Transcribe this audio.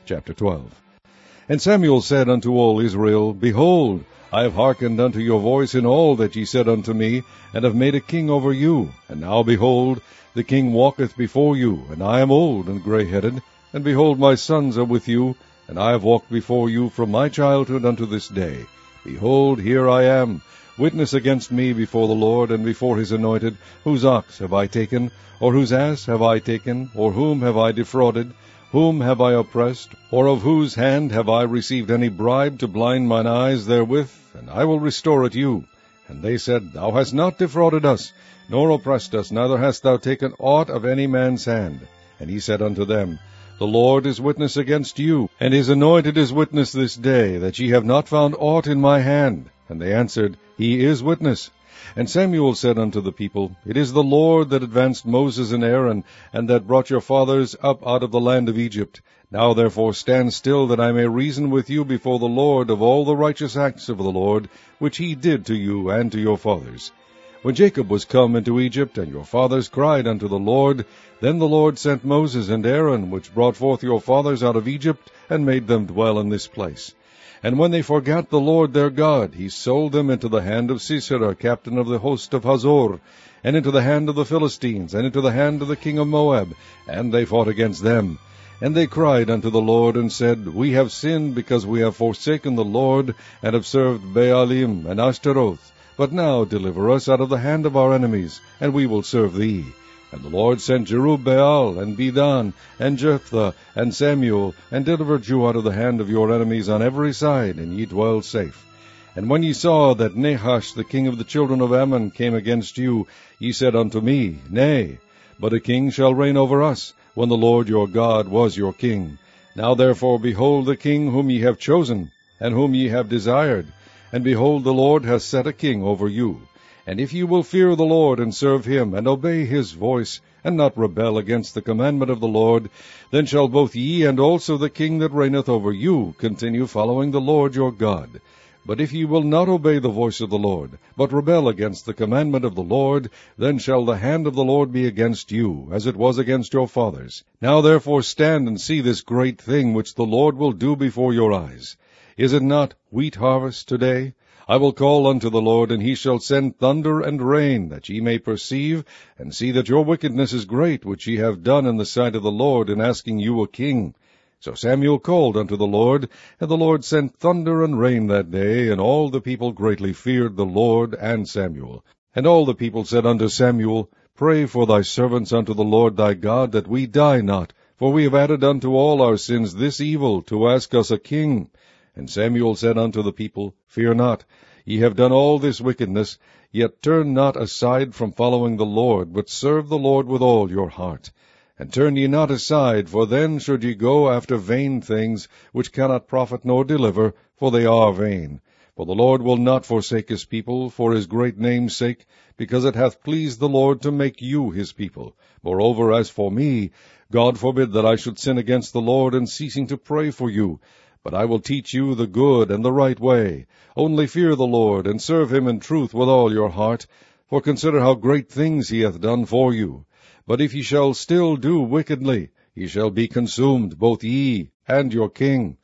Chapter 12. And Samuel said unto all Israel, Behold, I have hearkened unto your voice in all that ye said unto me, and have made a king over you. And now, behold, the king walketh before you, and I am old and grey-headed, and behold, my sons are with you, and I have walked before you from my childhood unto this day. Behold, here I am. Witness against me before the Lord, and before his anointed, whose ox have I taken, or whose ass have I taken, or whom have I defrauded? Whom have I oppressed, or of whose hand have I received any bribe to blind mine eyes therewith? And I will restore it you. And they said, Thou hast not defrauded us, nor oppressed us, neither hast thou taken aught of any man's hand. And he said unto them, The Lord is witness against you, and his anointed is witness this day, that ye have not found aught in my hand. And they answered, He is witness. And Samuel said unto the people, It is the Lord that advanced Moses and Aaron, and that brought your fathers up out of the land of Egypt. Now therefore stand still, that I may reason with you before the Lord of all the righteous acts of the Lord, which he did to you and to your fathers. When Jacob was come into Egypt, and your fathers cried unto the Lord, then the Lord sent Moses and Aaron, which brought forth your fathers out of Egypt, and made them dwell in this place. And when they forgat the Lord their God, he sold them into the hand of Sisera, captain of the host of Hazor, and into the hand of the Philistines, and into the hand of the king of Moab, and they fought against them. And they cried unto the Lord, and said, We have sinned, because we have forsaken the Lord, and have served Baalim and Ashtaroth. But now deliver us out of the hand of our enemies, and we will serve thee. And the Lord sent Jerubbaal, and Bedan, and Jephthah, and Samuel, and delivered you out of the hand of your enemies on every side, and ye dwell safe. And when ye saw that Nahash the king of the children of Ammon came against you, ye said unto me, Nay, but a king shall reign over us, when the Lord your God was your king. Now therefore behold the king whom ye have chosen, and whom ye have desired. And behold, the Lord hath set a king over you. And if ye will fear the Lord, and serve him, and obey his voice, and not rebel against the commandment of the Lord, then shall both ye and also the king that reigneth over you continue following the Lord your God. But if ye will not obey the voice of the Lord, but rebel against the commandment of the Lord, then shall the hand of the Lord be against you, as it was against your fathers. Now therefore stand and see this great thing which the Lord will do before your eyes. Is it not wheat harvest today? I will call unto the Lord, and he shall send thunder and rain, that ye may perceive, and see that your wickedness is great, which ye have done in the sight of the Lord, in asking you a king. So Samuel called unto the Lord, and the Lord sent thunder and rain that day, and all the people greatly feared the Lord and Samuel. And all the people said unto Samuel, Pray for thy servants unto the Lord thy God, that we die not, for we have added unto all our sins this evil, to ask us a king. And Samuel said unto the people, Fear not, ye have done all this wickedness, yet turn not aside from following the Lord, but serve the Lord with all your heart. And turn ye not aside, for then should ye go after vain things, which cannot profit nor deliver, for they are vain. For the Lord will not forsake his people, for his great name's sake, because it hath pleased the Lord to make you his people. Moreover, as for me, God forbid that I should sin against the Lord in ceasing to pray for you. But I will teach you the good and the right way. Only fear the Lord, and serve him in truth with all your heart. For consider how great things he hath done for you. But if ye shall still do wickedly, ye shall be consumed, both ye and your king.